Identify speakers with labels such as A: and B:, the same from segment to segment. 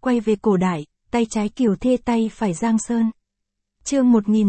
A: quay về cổ đại, tay trái Kiều Thê tay phải Giang Sơn. Chương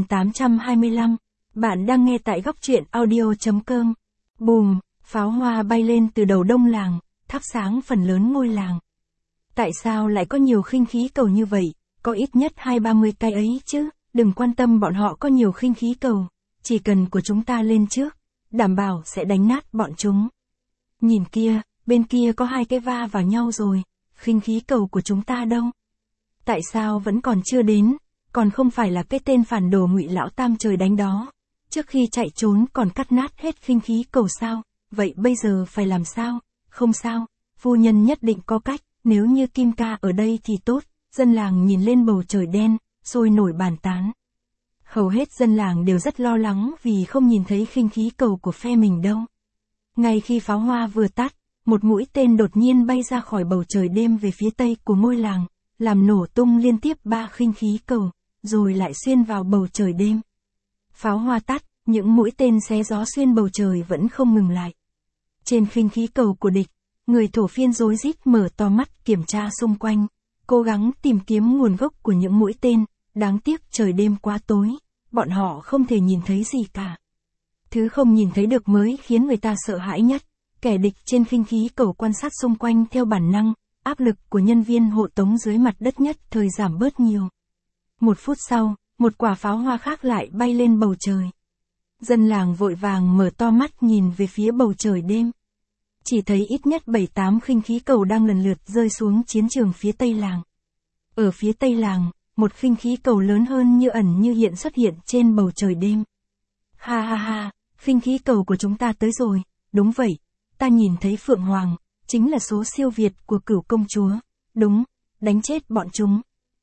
A: 1825, bạn đang nghe tại góc truyện audio.com. Bùm, pháo hoa bay lên từ đầu đông làng, thắp sáng phần lớn ngôi làng. Tại sao lại có nhiều khinh khí cầu như vậy, có ít nhất 20-30 cái ấy chứ, đừng quan tâm bọn họ có nhiều khinh khí cầu, chỉ cần của chúng ta lên trước, đảm bảo sẽ đánh nát bọn chúng. Nhìn kia, bên kia có 2 cái va vào nhau rồi, khinh khí cầu của chúng ta đâu? Tại sao vẫn còn chưa đến, còn không phải là cái tên phản đồ Ngụy Lão Tam trời đánh đó. Trước khi chạy trốn còn cắt nát hết khinh khí cầu sao, vậy bây giờ phải làm sao? Không sao, phu nhân nhất định có cách, nếu như Kim ca ở đây thì tốt. Dân làng nhìn lên bầu trời đen, sôi nổi bàn tán. Hầu hết dân làng đều rất lo lắng vì không nhìn thấy khinh khí cầu của phe mình đâu. Ngay khi pháo hoa vừa tắt, một mũi tên đột nhiên bay ra khỏi bầu trời đêm về phía tây của ngôi làng, làm nổ tung liên tiếp 3 khinh khí cầu, rồi lại xuyên vào bầu trời đêm. Pháo hoa tắt, những mũi tên xé gió xuyên bầu trời vẫn không ngừng lại. Trên khinh khí cầu của địch, người thổ phiên rối rít mở to mắt kiểm tra xung quanh, cố gắng tìm kiếm nguồn gốc của những mũi tên, đáng tiếc trời đêm quá tối, bọn họ không thể nhìn thấy gì cả. Thứ không nhìn thấy được mới khiến người ta sợ hãi nhất, kẻ địch trên khinh khí cầu quan sát xung quanh theo bản năng, áp lực của nhân viên hộ tống dưới mặt đất nhất thời giảm bớt nhiều. 1 phút sau, một quả pháo hoa khác lại bay lên bầu trời. Dân làng vội vàng mở to mắt nhìn về phía bầu trời đêm. Chỉ thấy ít nhất 7-8 khinh khí cầu đang lần lượt rơi xuống chiến trường phía tây làng. Ở phía tây làng, một khinh khí cầu lớn hơn như ẩn như hiện xuất hiện trên bầu trời đêm. Ha ha ha, khinh khí cầu của chúng ta tới rồi, đúng vậy, ta nhìn thấy Phượng Hoàng, chính là số siêu việt của Cửu công chúa, đúng, đánh chết bọn chúng.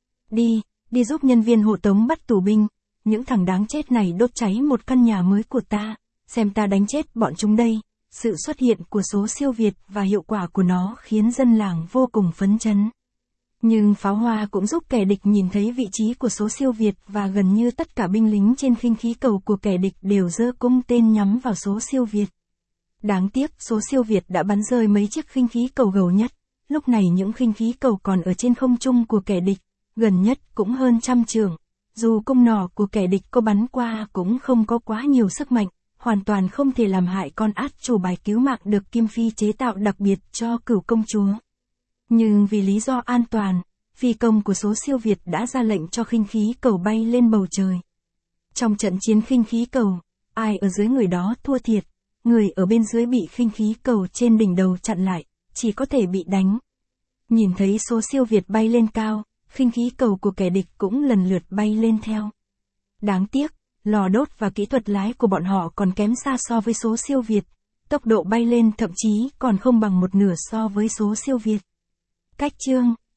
A: Đi giúp nhân viên hộ tống bắt tù binh, những thằng đáng chết này đốt cháy một căn nhà mới của ta, xem ta đánh chết bọn chúng đây. Sự xuất hiện của số siêu việt và hiệu quả của nó khiến dân làng vô cùng phấn chấn. Nhưng pháo hoa cũng giúp kẻ địch nhìn thấy vị trí của số siêu việt và gần như tất cả binh lính trên khinh khí cầu của kẻ địch đều giơ cung tên nhắm vào số siêu việt. Đáng tiếc số siêu việt đã bắn rơi mấy chiếc khinh khí cầu gầu nhất, lúc này những khinh khí cầu còn ở trên không trung của kẻ địch, gần nhất cũng hơn 100 trượng. Dù cung nỏ của kẻ địch có bắn qua cũng không có quá nhiều sức mạnh, hoàn toàn không thể làm hại con át chủ bài cứu mạng được Kim Phi chế tạo đặc biệt cho Cửu công chúa. Nhưng vì lý do an toàn, phi công của số siêu việt đã ra lệnh cho khinh khí cầu bay lên bầu trời. Trong trận chiến khinh khí cầu, ai ở dưới người đó thua thiệt, người ở bên dưới bị khinh khí cầu trên đỉnh đầu chặn lại, chỉ có thể bị đánh. Nhìn thấy số siêu việt bay lên cao, khinh khí cầu của kẻ địch cũng lần lượt bay lên theo. Đáng tiếc, lò đốt và kỹ thuật lái của bọn họ còn kém xa so với số siêu việt, tốc độ bay lên thậm chí còn không bằng 1/2 so với số siêu việt. Cách chương